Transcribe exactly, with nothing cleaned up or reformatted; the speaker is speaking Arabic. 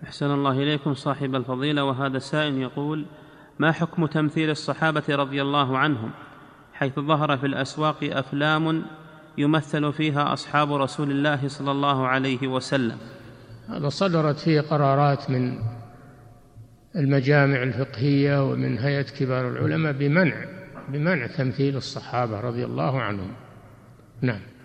أحسن الله إليكم صاحب الفضيلة. وهذا سائل يقول: ما حكم تمثيل الصحابة رضي الله عنهم حيث ظهر في الأسواق أفلام يمثل فيها أصحاب رسول الله صلى الله عليه وسلم؟ هذا صدرت فيه قرارات من المجامع الفقهية ومن هيئة كبار العلماء بمنع بمنع تمثيل الصحابة رضي الله عنهم. نعم.